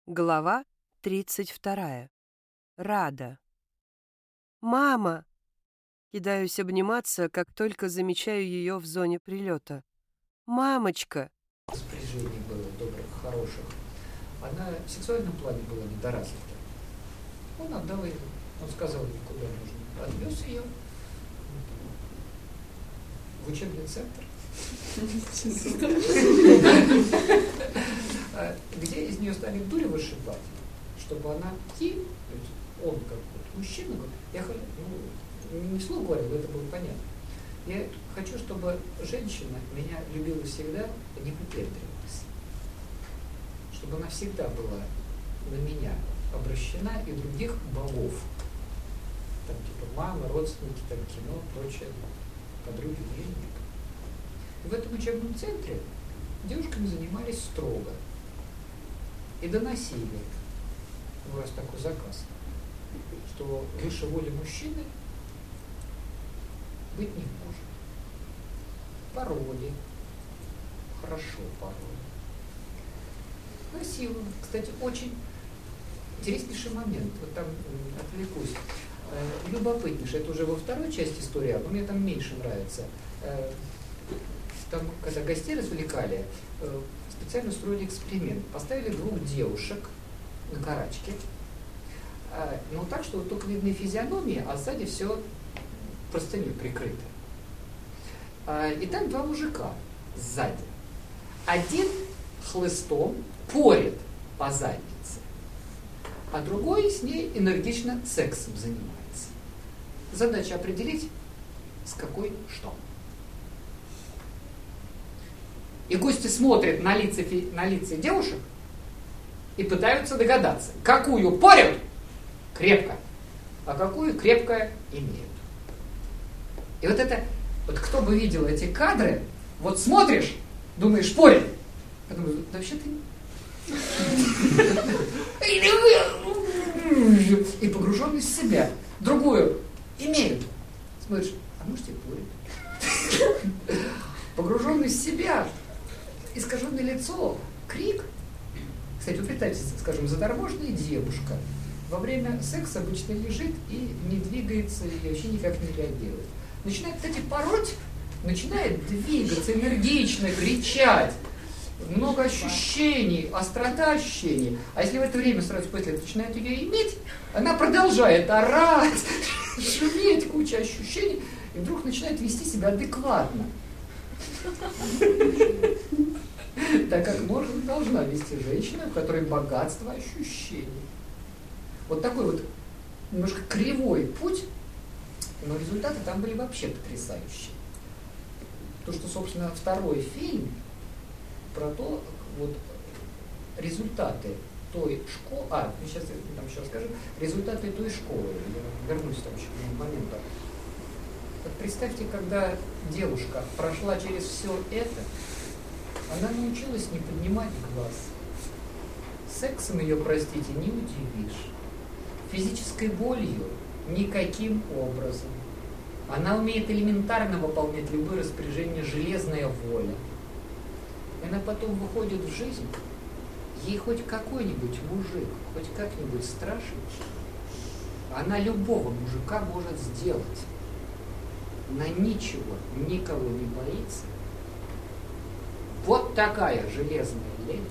Глава 32. Рада. «Мама!» Кидаюсь обниматься, как только замечаю ее в зоне прилета. «Мамочка!» Спряжений было добрых, хороших. Она в сексуальном плане была недоразвита. Он отдал ее, он сказал ей, куда нужно. Отвез ее в учебный центр, где из нее стали дурь вышибать, чтобы она он как вот мужчина, я не вслух говорил, это было понятно. Я хочу, чтобы женщина меня любила всегда, не выпендривалась. Чтобы она всегда была на меня обращена и других богов. Там типа мама, родственники, там кино, прочее, подруги, денег. И в этом учебном центре девушками занимались строго. И доносили, раз такой заказ, что выше воли мужчины быть не может. Пароли. Хорошо пароли. Насиловано. Кстати, очень интереснейший момент. Вот там отвлекусь. Любопытнейший. Это уже во второй части истории, но мне там меньше нравится. Там, когда гостей развлекали, специально устроили эксперимент. Поставили двух девушек на карачке. Но так, что вот только видны физиономии, а сзади все простыней прикрыто. И там два мужика сзади. Один хлыстом порет по заднице, а другой с ней энергично сексом занимается. Задача определить, с какой что. И гости смотрят на лица девушек и пытаются догадаться, какую порют крепко, а какую крепко имеют. И вот это, вот кто бы видел эти кадры, вот смотришь, думаешь, порит, а думаешь, да вообще ты... И погруженный в себя. Другую имеют. Смотришь, а может и порит. Погруженный в себя, искаженное лицо, крик. Кстати, вот представьте, скажем, заторможенная девушка во время секса обычно лежит и не двигается, и вообще никак не реагирует. Начинает, кстати, пороть, начинает двигаться, энергично кричать. Много ощущений, острота ощущений. А если в это время сразу после этого начинает ее иметь, она продолжает орать, шуметь, куча ощущений, и вдруг начинает вести себя адекватно. Так как может должна вести женщина, в которой богатство ощущений. Вот такой вот немножко кривой путь, но результаты там были вообще потрясающие. То, что, собственно, второй фильм про то, вот результаты той школы, сейчас я там еще расскажу, результаты той школы, я вернусь там еще к моменту. Вот представьте, когда девушка прошла через все это, она научилась не поднимать глаз. Сексом ее, простите, не удивишь. Физической болью никаким образом. Она умеет элементарно выполнять любые распоряжения, железная воля. И она потом выходит в жизнь, ей хоть какой-нибудь мужик, хоть как-нибудь страшен, она любого мужика может сделать. Она ничего, никого не боится. Вот такая железная леди.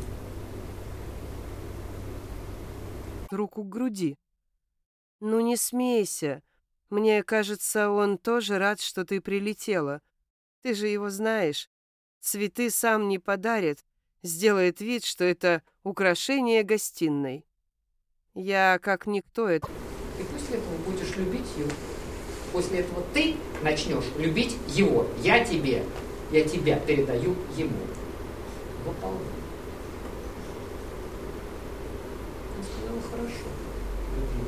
Руку к груди. «Ну не смейся. Мне кажется, он тоже рад, что ты прилетела. Ты же его знаешь. Цветы сам не подарит, сделает вид, что это украшение гостиной. Я, как никто, это...» И после этого будешь любить его. После этого ты начнешь любить его. Я тебя передаю ему. Выполняй. Он сказал, хорошо. Люблю.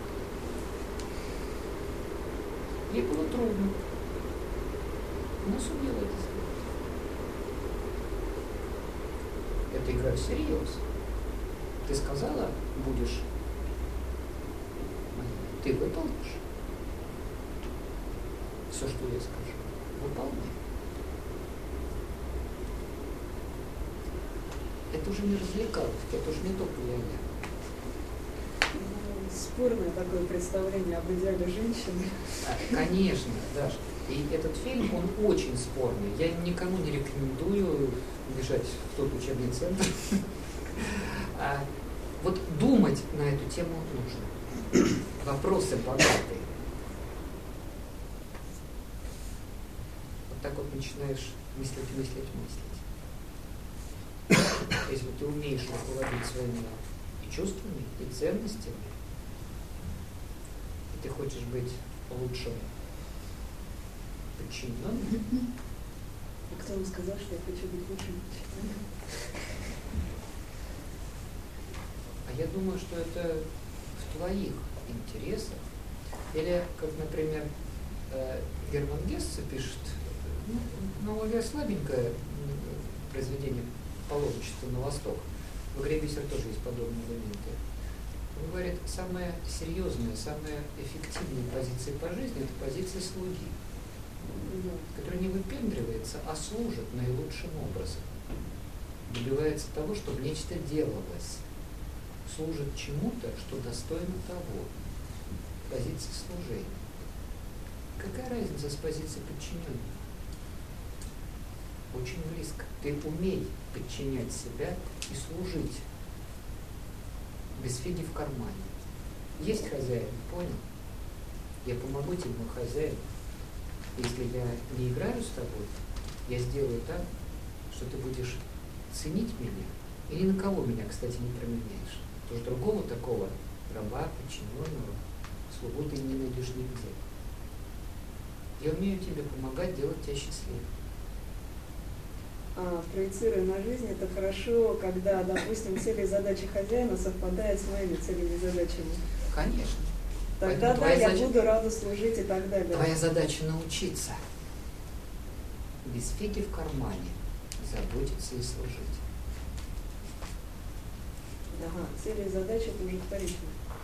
Ей было трудно. Она сумела это сделать. Это игра всерьез. Ты сказала, будешь моей. Ты выполнишь все, что я скажу. Выполняй. Это уже не развлекаловки, это уже не то ля-ля. Спорное такое представление об идеале женщины. Конечно, Даша. И этот фильм, он очень спорный. Я никому не рекомендую бежать в тот учебный центр. Вот думать на эту тему нужно. Вопросы богатые. Вот так вот начинаешь мыслить. Если ты умеешь руководить своими и чувствами, и ценностями, и ты хочешь быть лучшим подчиненным. А кто вам сказал, что я хочу быть лучшим подчиненным? А я думаю, что это в твоих интересах. Или, как, например, Герман Гессе пишет, новое слабенькое произведение «Паломничество на восток». В «Игре бисер» тоже есть подобные элементы. Он говорит, самая серьезная, самая эффективная позиция по жизни – это позиция слуги, который не выпендривается, а служит наилучшим образом. Добивается того, чтобы нечто делалось. Служит чему-то, что достойно того. Позиция служения. Какая разница с позицией подчиненного? Очень близко. Ты умей подчинять себя и служить. Без фиги в кармане. Есть хозяин, понял? Я помогу тебе, мой хозяин. Если я не играю с тобой, я сделаю так, что ты будешь ценить меня, и ни на кого меня, кстати, не променяешь. Потому что другого такого раба, подчиненного, слугу ты не найдешь нигде. Я умею тебе помогать, делать тебя счастливым. Проецируя на жизнь, это хорошо, когда, допустим, цели и задачи хозяина совпадают с моими целями и задачами. Конечно. Тогда да, я буду рада служить и так далее. Твоя задача научиться без фиги в кармане заботиться и служить. Ага, цели и задачи это уже вторично.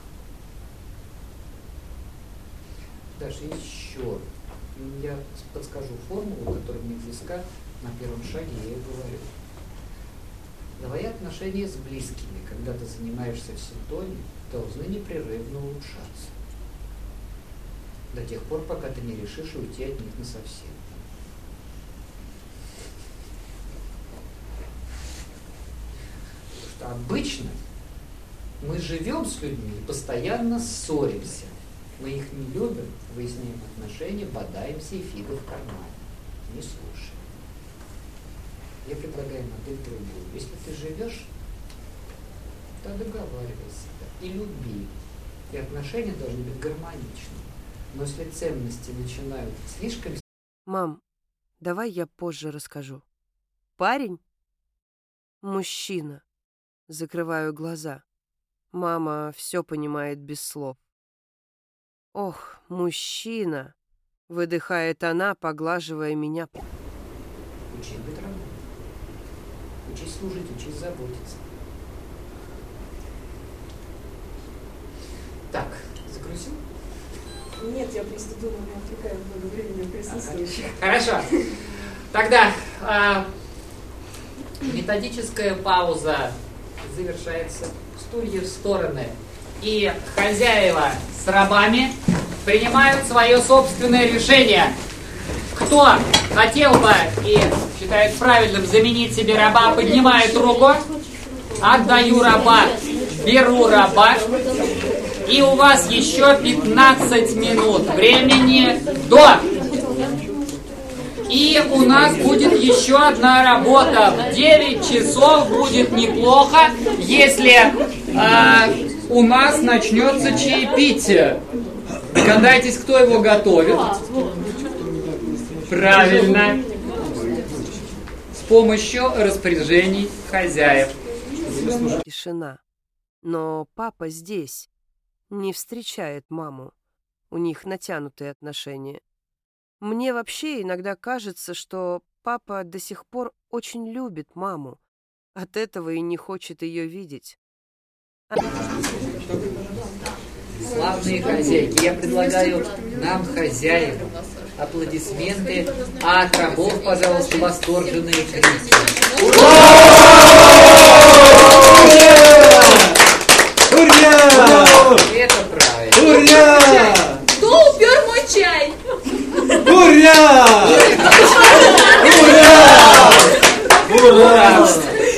Даже еще я подскажу формулу, которая мне близка. На первом шаге я и говорю. Твои отношения с близкими, когда ты занимаешься в синтоне, должны непрерывно улучшаться. До тех пор, пока ты не решишь уйти от них насовсем. Потому что обычно мы живем с людьми и постоянно ссоримся. Мы их не любим, выясняем отношения, бодаемся и фига в кармане. Не слушаем. Я предлагаю модель другую. Если ты живешь, то договаривайся и люби. И отношения должны быть гармоничными. Но если ценности начинают слишком... Мам, давай я позже расскажу. Парень? Мужчина. Закрываю глаза. Мама все понимает без слов. Ох, мужчина! Выдыхает она, поглаживая меня. Учись быть рабом. Учись служить, учись заботиться. Так, загрузил? Нет, я просто думаю, не отвлекаю много времени от присутствующих. Хорошо. Тогда методическая пауза завершается. Стулья в стороны. И хозяева с рабами принимают свое собственное решение. Кто хотел бы и считает правильным заменить себе раба, поднимает руку. Отдаю раба, беру раба. И у вас еще 15 минут времени до. И у нас будет еще одна работа. В 9 часов будет неплохо, если у нас начнется чаепитие. Догадайтесь, кто его готовит. Правильно. С помощью распоряжений хозяев. Тишина. Но папа здесь. Не встречает маму. У них натянутые отношения. Мне вообще иногда кажется, что папа до сих пор очень любит маму. От этого и не хочет ее видеть. Славные хозяйки. Я предлагаю нам, хозяевам, аплодисменты, а от рабов, пожалуйста, восторженные крики. Ура! Это правильно. Ура! Кто упер мой чай? Ура! Ура!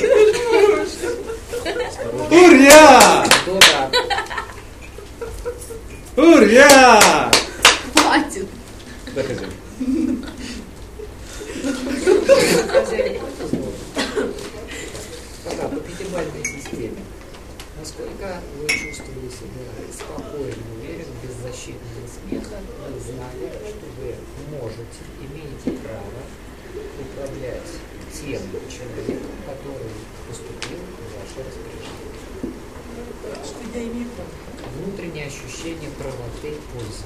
Ура! Ура! Кто рад? Ура! Хватит. Да, хозяин. Хозяин, пока по пятибалльной системе. Насколько вы чувствовали себя спокойно, уверенно, беззащитно от смеха, вы знали, что вы можете, имеете право управлять тем человеком, который поступил в ваше распоряжение. Что я имею право? Внутреннее ощущение правоты и пользы.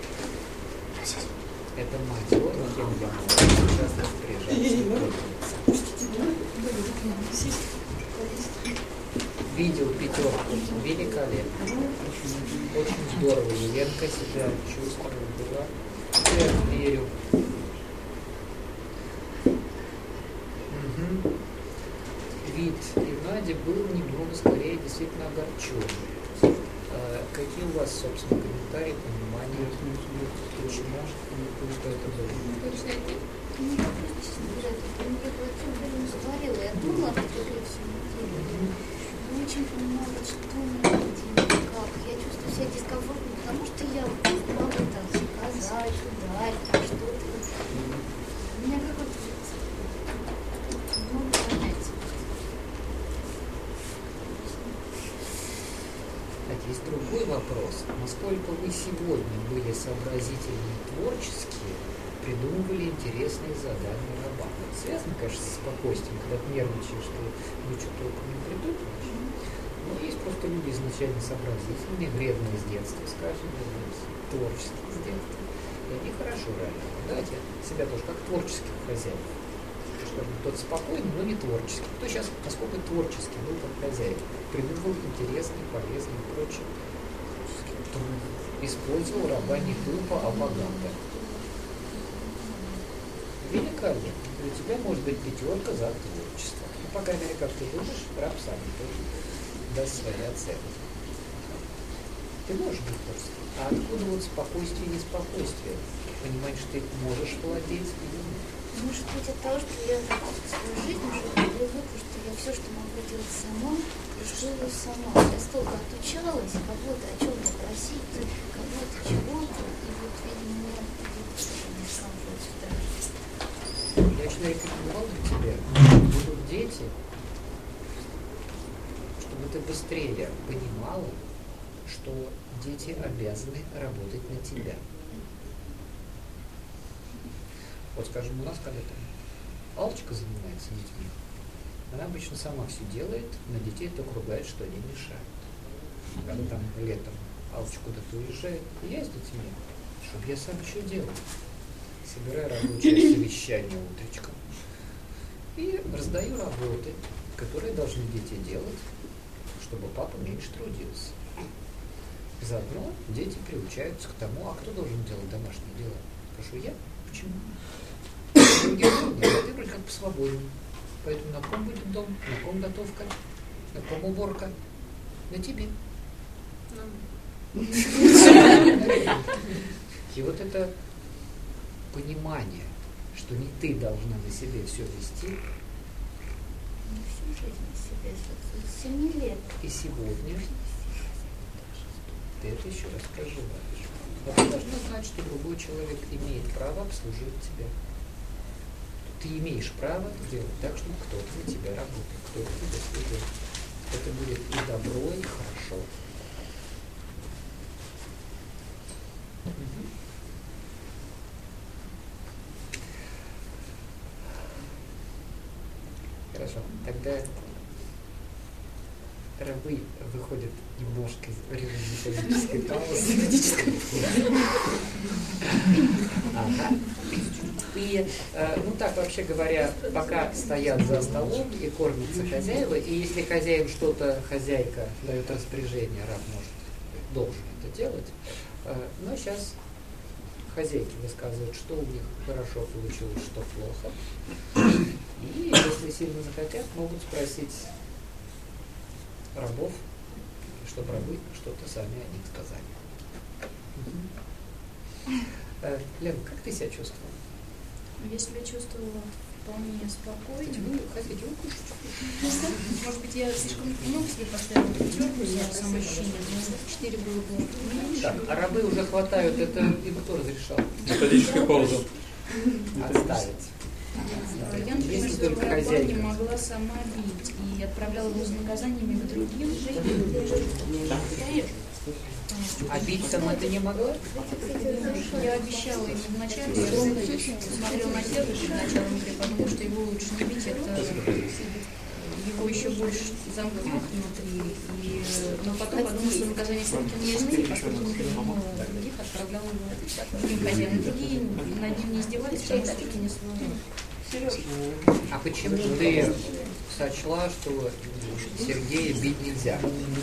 Это мать, вот кем я могу сейчас распоряжаться. Видел пятерку, великолепно. Очень здорово, Еленка себя чувствовала. Я верю. Угу. Вид Геннадия был немного скорее действительно огорчен. Какие у вас, собственно, комментарии, понимания? Почему? Что это было? Точно это? Ну, я просто, честно говоря, я не говорила, я думала, что это все не очень понимала, что мне делать, как. Я чувствую себя дискомфортно, потому что я могу там сказать, ударить, там что-то. У меня какой-то много понятий. Есть другой вопрос. Насколько вы сегодня были сообразительны и творческие, придумывали интересные задания рабам? Это связано, конечно, с спокойствием, когда ты нервничаешь, что ничего толком не придумываешь. Но есть просто люди изначально сообразительные, вредные с детства, скажем, творческие с детства. И они хорошо реализуют. Давайте себя тоже как творческих хозяев. Скажем, тот спокойный, но не творческий. Кто сейчас, насколько творческий был как хозяин? Придумывал интересный, полезный и прочее. Использовал раба не тупо, а богато. Великолепно. У тебя может быть пятерка за творчество. Ну, по крайней мере, как ты думаешь, раб сам тоже даст свои оценки. Ты можешь быть творческим. А откуда вот спокойствие и неспокойствие? Понимаешь, что ты можешь владеть или нет? Может быть, от того, что я свою жизнь уже привыкла, что я все, что могу делать сама, делаю сама. Я столько отучалась, кого-то о чем-то просить, кого-то чего-то, и вот, видимо, меня дискомфорт сюда. Я очень рекомендовал бы тебе, будут дети, чтобы ты быстрее понимала, что дети обязаны работать на тебя. Вот, скажем, у нас когда-то Аллочка занимается детьми, она обычно сама все делает, на детей только ругает, что они мешают. Когда там летом Аллочка куда-то уезжает, я с детьми, чтобы я сам что делал. Собираю рабочее совещание утречком и раздаю работы, которые должны дети делать, чтобы папа меньше трудился. Заодно дети приучаются к тому, а кто должен делать домашние дела? Спрашиваю я. Почему? Других нет, а ты вроде как посвободен. Поэтому на ком будет дом, на ком готовка, на ком уборка? На тебе. И вот это понимание, что не ты должна на себе все вести. Не всю жизнь на себе, с 7 лет. И сегодня ты это еще раз проживаешь. Но ты должна знать, что другой человек имеет право обслуживать тебя. Ты имеешь право делать так, чтобы кто-то на тебя работал, кто-то тебя служил. Это будет и добро, и хорошо. Хорошо. Тогда рабы выходят немножко из методической паузы. Ага. И, ну так, вообще говоря, пока стоят за столом и кормятся хозяева, и если хозяин что-то, хозяйка дает распоряжение, раб может должен это делать. Но сейчас хозяйки высказывают, что у них хорошо получилось, что плохо. И если сильно захотят, могут спросить рабов, чтобы рабы что-то сами о них сказали. Лена, как ты себя чувствовала? Я себя чувствовала вполне спокойно. Хозяйки, вы кушаете? Может быть, я слишком много себе поставила пятерку за самоощущение. 4 было бы меньше. Так, а рабы уже хватают, это им кто разрешал? Методическая пауза. Отставить. Я, например, своего раба не могла сама бить и отправляла его за наказаниями к другим. А бить сама ты не могла? Я обещала ему вначале, я смотрела на сервис перед началом игры, подумала, что его лучше не бить, это его еще больше замкнет внутри. Но потом подумала, что наказание все-таки не изменит, поскольку не принимала других, отправляла его другим хозяинам. Другие над ним не издевались, потому что это не свое. А почему ты сочла, что Сергея бить нельзя?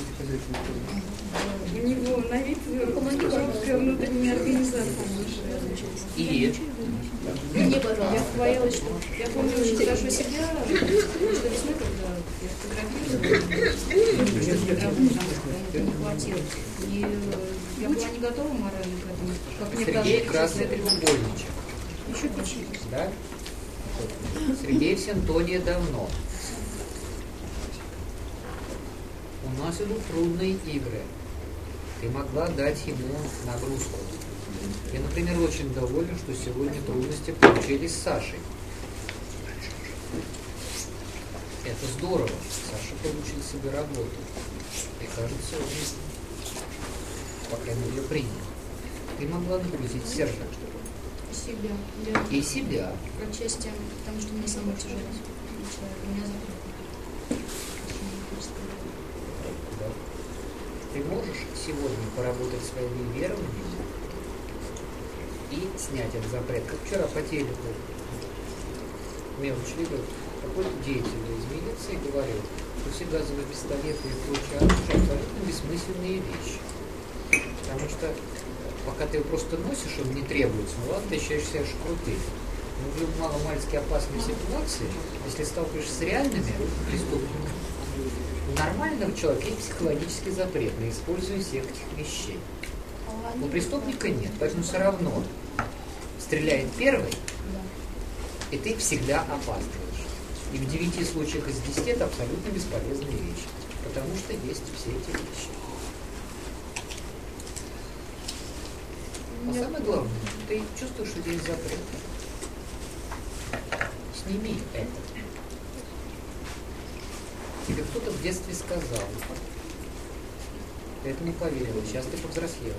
У него на вид хрупкая внутренняя организация. И Мне, пожалуйста. Я боялась, что... Я помню очень хорошо себя, что весной, когда я фотографировала, не хватило. И я была не готова морально к этому. Как мне Сергей кажется, красный треугольничек. еще печенье. Да? Сергей в Синтоне давно. У нас идут трудные игры. Ты могла дать ему нагрузку. Я, например, очень доволен, что сегодня трудности получились с Сашей. Это здорово. Саша получил себе работу. И кажется, он, по крайней мере, принял. Ты могла нагрузить Сержа. Себя. Да. И себя. Отчасти, потому что мне самое тяжелое. У меня Да. Ты можешь сегодня поработать своими верованиями и снять этот запрет. Как вчера по телеку мне учили, какой-то деятель из милиции говорил, что все газовые пистолеты и прочее оружие абсолютно бессмысленные вещи. Потому что пока ты его просто носишь, он не требуется. Ну ладно, ты ощущаешь себя крутым. Но в маломальски опасной ситуации, если сталкиваешься с реальными преступниками, у нормального человека есть психологический запрет на использование всех этих вещей. У преступника нет, поэтому все равно стреляет первый, и ты всегда опаздываешь. И в 9 случаях из 10 это абсолютно бесполезные вещи, потому что есть все эти вещи. А самое главное, ты чувствуешь, что здесь запрет. Сними это. Тебе кто-то в детстве сказал. Ты этому поверила. Сейчас ты повзрослела.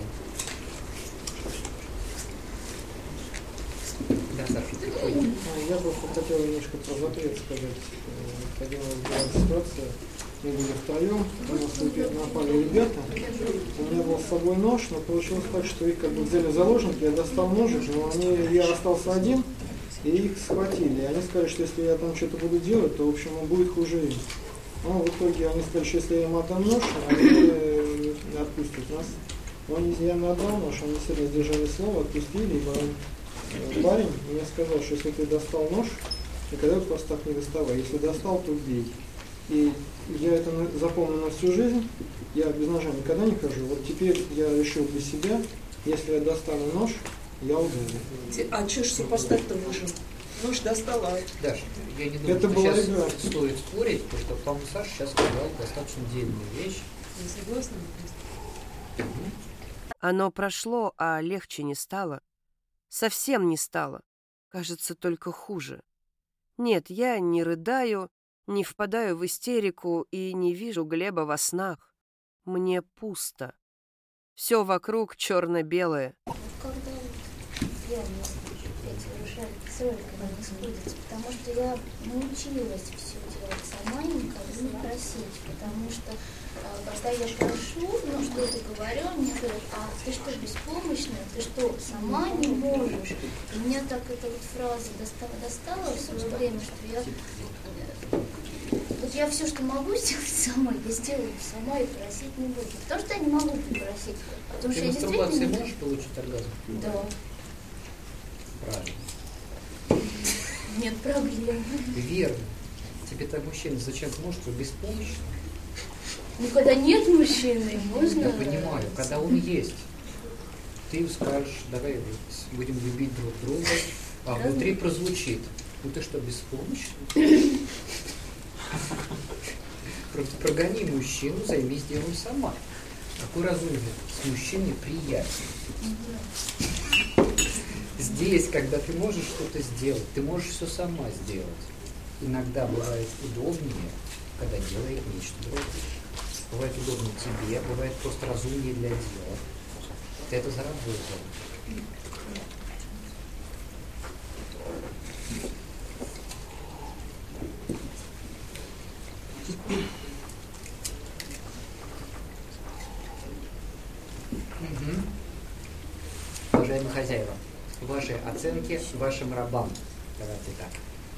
Да, Саша, ты ходишь. Я просто хотел немножко про запрет сказать. Один раз была ситуация, мы были втроем, у нас тут напали ребята, у меня был с собой нож, но получилось так, что их как бы взяли в заложники, я достал ножик, но я остался один, и их схватили. И они сказали, что если я там что-то буду делать, то, в общем, он будет хуже им. Но в итоге они сказали, что если я им отдам нож, они не отпустят нас. Но я им отдал нож, они сильно сдержали слово, отпустили, и парень мне сказал, что если ты достал нож, никогда его просто так не доставай. Если достал, то бей. И я это запомнил на всю жизнь. Я без ножа никогда не хожу. Вот теперь я решил для себя, если я достану нож, я ударю. А что ж супостат-то нужен? Нож достала. Даша, я не думаю, Это что была сейчас игра. стоит спорить, потому что, по-моему, Саша сейчас сказал достаточно дельную вещь. Не согласна? Оно прошло, а легче не стало. Совсем не стало. Кажется, только хуже. Нет, я не рыдаю, не впадаю в истерику и не вижу Глеба во снах. Мне пусто. Все вокруг черно-белое. Когда я не слышу эти уже когда не сходятся, потому что я научилась все делать сама, никого не просить, потому что когда я прошу, ну что-то говорю, мне говорят, а ты что, беспомощная, ты что, сама не можешь? И меня так эта вот фраза достала в свое время, что я я все, что могу сделать сама, я сделаю сама и просить не буду. Потому что я не могу попросить. Потому что Ты я мастурбацией действительно... можешь получить оргазм? Да. Правильно. Нет проблем. Верно. Тебе-то мужчина зачем может, что беспомощный? Ну, когда нет мужчины, можно... Я понимаю, когда он есть, ты скажешь, давай будем любить друг друга, а внутри прозвучит. Ну ты что, беспомощный? Просто прогони мужчину, займись делом сама. Какой разумный, с мужчиной приятен. Здесь, когда ты можешь что-то сделать, ты можешь все сама сделать. Иногда бывает удобнее, когда делает нечто другое. Бывает удобно тебе, бывает просто разумнее для дела. Ты это заработал. Уважаемые хозяева, ваши оценки вашим рабам. Давайте так.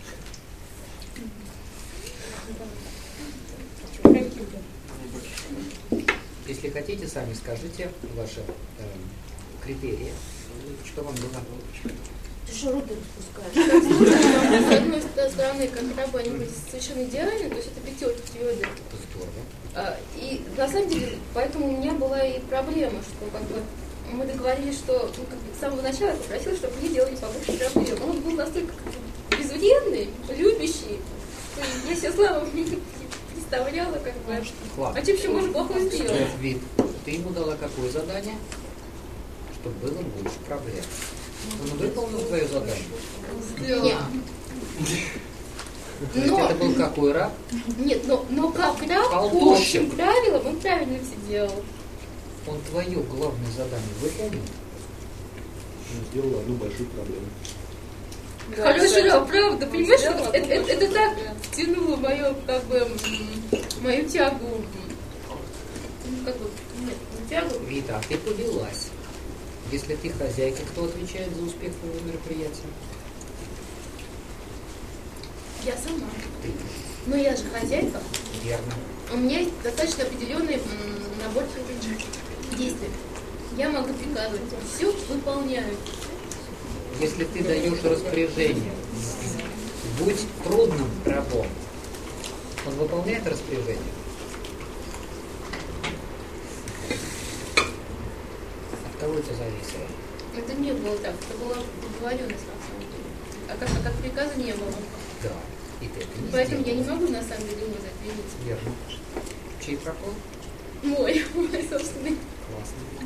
Если хотите, сами скажите ваши критерии. Что вам было? Ты что руки распускаешь? С одной стороны, как рабы, они были совершенно идеальны, то есть это пятерки твердые. Здорово. И на самом деле, поэтому у меня была и проблема, что как бы мы договорились, что ну, как бы, с самого начала я попросила, чтобы мне делали побольше проблем. Он был настолько безвредный, любящий, что я себе слава представляла, как бы, а чем еще можно плохое сделать? Вид. Ты ему дала какое задание? Чтобы было больше проблем. Он выполнил твое задание? Нет. То есть это был какой раб? Нет, но как раб, по Халтурщик. общим правилам, он правильно все делал. Он твое главное задание выполнил? Он сделал одну большую проблему. Хороший раб, правда, понимаешь, вот это так тянуло мою, как бы, мою тягу, ну, как бы, нет, не тягу. Вита, а ты повелась. Если ты хозяйка, кто отвечает за успех твоего мероприятия? Я сама. Ты. Но я же хозяйка. Верно. У меня есть достаточно определенный набор действий. Я могу приказывать, все выполняю. Если ты даешь распоряжение, будь трудным рабом, он выполняет распоряжение? От кого это зависело? Это не было так, это была договоренность на самом деле. А как приказа не было. Да. И ты это не Поэтому я сделала. не могу на самом деле его за это винить. Верно. Чей прокол? Мой собственный. Классно.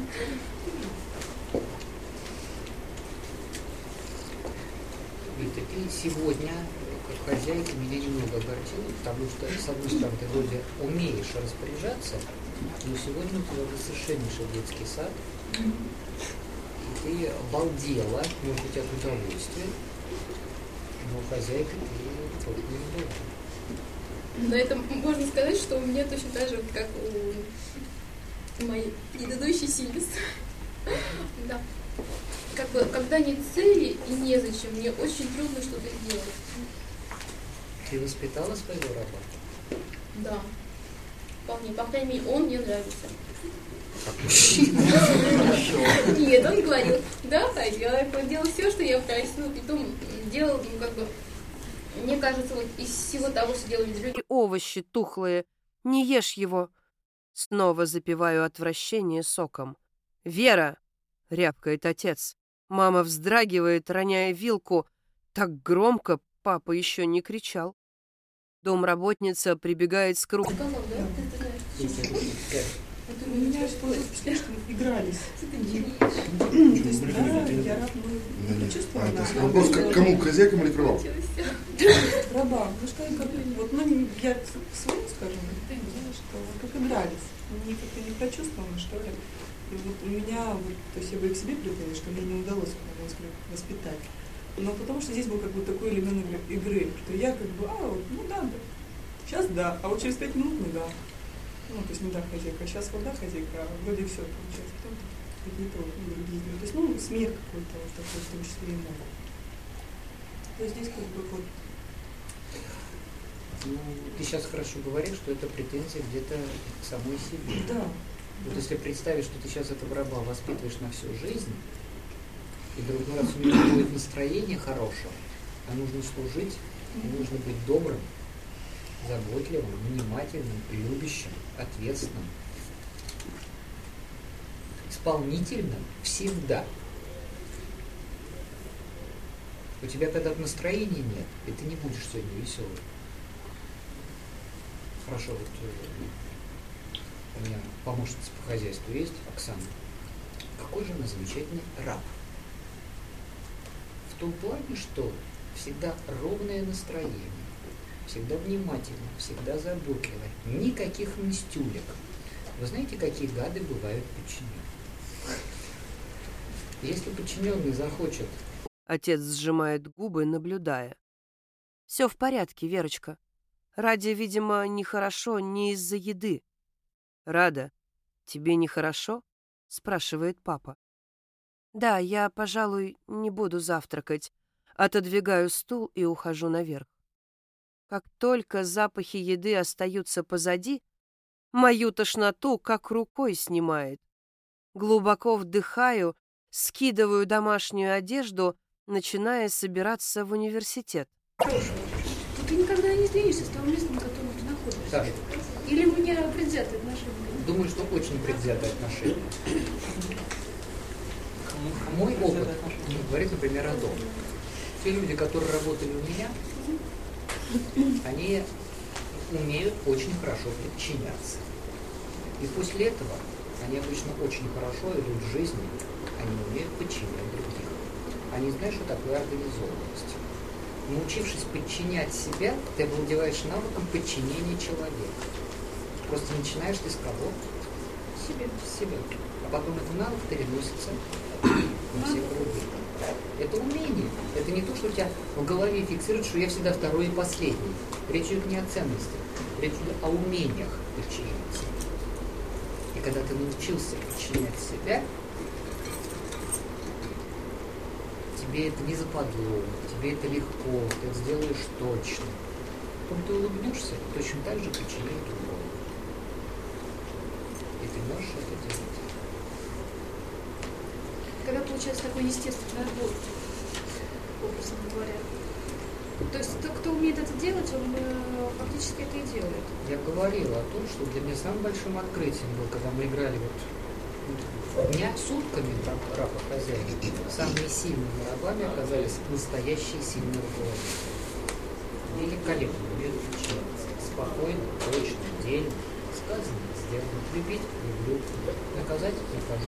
Вита, ты сегодня, как хозяйка, меня немного огорчила, потому что, с одной стороны, ты вроде умеешь распоряжаться, но сегодня у тебя был совершеннейший детский сад, и ты балдела, может быть, от удовольствия, но хозяйка ты только не была. На этом можно сказать, что у меня точно так же, как у моей предыдущей сильницы. Да. Как бы, когда нет цели и незачем, мне очень трудно что-то сделать. Ты воспитала своего раба? Да. Вполне. По крайней мере, он мне нравится. Как мужчина. Нет, он говорил, да, хозяйка, он делал все, что я просила, притом делал, ну, как бы, мне кажется, вот из всего того, что делали люди. Овощи тухлые, не ешь его. Снова запиваю отвращение соком. «Вера!» — рявкает отец. Мама вздрагивает, роняя вилку. Так громко папа еще не кричал. Домработница прибегает с кругом. Сказал, да? Ты знаешь. Это у меня что слишком игрались. То есть, да, я раб, ну, чувствовала. Вопрос, кому, к хозяйкам или к рабам? Рабам. Ну что, как, вот, ну, я свою скажу, что вот как игрались. Они как-то не прочувствованы, что ли. И вот у меня, вот, то есть я бы и к себе припомнила, что мне не удалось, можно сказать, воспитать. Но потому что здесь был как бы такой элемент игры, что я как бы, вот, ну да, сейчас да, а вот через 5 минут ну да. Ну, то есть не да, хозяйка, а сейчас вот да, хозяйка, а вроде все получается. Потом какие-то вот, другие дни. То есть, ну, смех какой-то вот такой, в том числе и мой. То есть здесь как бы вот Ну, ты сейчас хорошо говоришь, что это претензия где-то к самой себе. Да. Вот если представить, что ты сейчас этого раба воспитываешь на всю жизнь, и вдруг раз у него будет настроение хорошее, а нужно служить, и нужно быть добрым, заботливым, внимательным, любящим, ответственным, исполнительным всегда. У тебя когда настроения нет, и ты не будешь сегодня веселым. Хорошо, вот у меня помощница по хозяйству есть, Оксана. Какой же она замечательный раб. В том плане, что всегда ровное настроение, всегда внимательно, всегда заботливо, никаких мстюлек. Вы знаете, какие гады бывают подчиненные? Если подчиненный захочет... Отец сжимает губы, наблюдая. Все в порядке, Верочка. Раде, видимо, нехорошо не из-за еды. Рада, тебе нехорошо? Спрашивает папа. Да, я, пожалуй, не буду завтракать. Отодвигаю стул и ухожу наверх. Как только запахи еды остаются позади, мою тошноту как рукой снимает. Глубоко вдыхаю, скидываю домашнюю одежду, начиная собираться в университет. Ты никогда не сдвинешься с того места, на котором ты находишься. Саша, Или у меня предвзятые отношения? думаю, что очень предвзятое отношение. Мой опыт говорит, например, о доме. Те люди, которые работали у меня, они умеют очень хорошо подчиняться. И после этого они обычно очень хорошо идут в жизни, они умеют подчинять других. Они знают, что такое организованность. Научившись подчинять себя, ты овладеваешь навыком подчинения человека. Просто начинаешь ты с кого? Себе. С себя. А потом этот навык переносится на всех других. Это умение. Это не то, что у тебя в голове фиксирует, что я всегда второй и последний. Речь идет не о ценностях, речь идет о умениях подчиняться. И когда ты научился подчинять себя, тебе это не западло, тебе это легко, ты это сделаешь точно. Потом ты улыбнешься, точно так же подчинить другого. И ты можешь это делать. Когда получается такой естественный отбор, образно говоря. То есть тот, кто умеет это делать, он фактически это и делает. Я говорил о том, что для меня самым большим открытием было, когда мы играли дня сутками раба хозяина, самыми сильными рабами оказались настоящие сильные руководители. Великолепно умеют подчиняться. Спокойно, точно, дельно. Сказано, сделано. Любить — люблю. Наказать — накажу.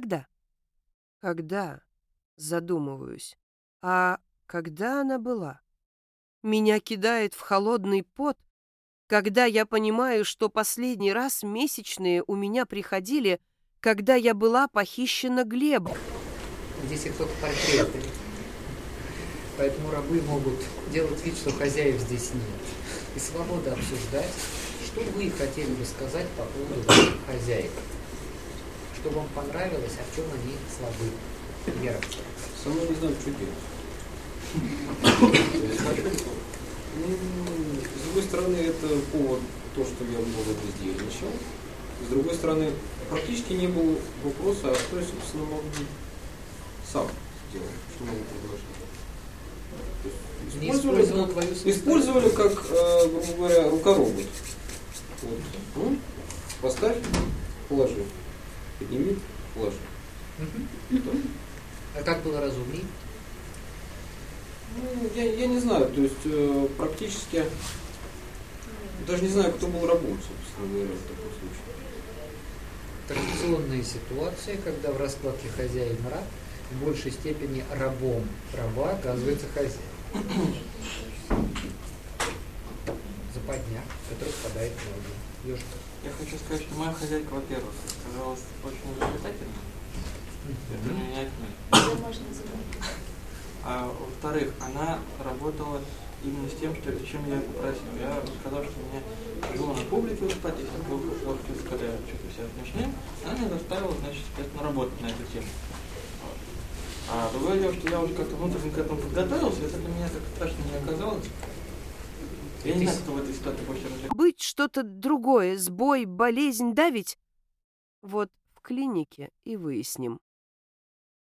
Когда? Задумываюсь. А когда она была? Меня кидает в холодный пот, когда я понимаю, что последний раз месячные у меня приходили, когда я была похищена Глебом. Здесь их только портреты. Поэтому рабы могут делать вид, что хозяев здесь нет. И свобода обсуждать, что вы хотели бы сказать по поводу ваших хозяев. Что вам понравилось, а в чем они слабы. Вера. Сама не знаю, что делать. С другой стороны, это повод то, что я много бездельничал. С другой стороны, практически не было вопроса, а что я, собственно, могу сам сделать, что могу предложить. Использовали как, грубо говоря, рукоробот. Вот. Поставь, положи. Подними, положи. А как было разумней? Ну, я не знаю, то есть практически даже не знаю, кто был рабом, собственно говоря, в таком случае. Традиционная ситуация, когда в раскладке хозяин-раб в большей степени рабом раба оказывается хозяин. Западня, который впадает в ноги. Ёшка. Я хочу сказать, что моя хозяйка, во-первых, оказалась очень изобретательной. Это меня отметит. А во-вторых, она работала именно с тем, чем я попросил. Я сказал, что мне тяжело на публике выступать, если я плохо чувствую, когда я чувствую себя смешным. Она меня заставила, значит, работать на эту тему. Вот. А другое дело, что я уже как-то внутренне к этому подготовился, это для меня так страшно не оказалось. Я не знаю, кто в этой ситуации больше развлекается. Быть что-то другое, сбой, болезнь, давить. Вот в клинике и выясним.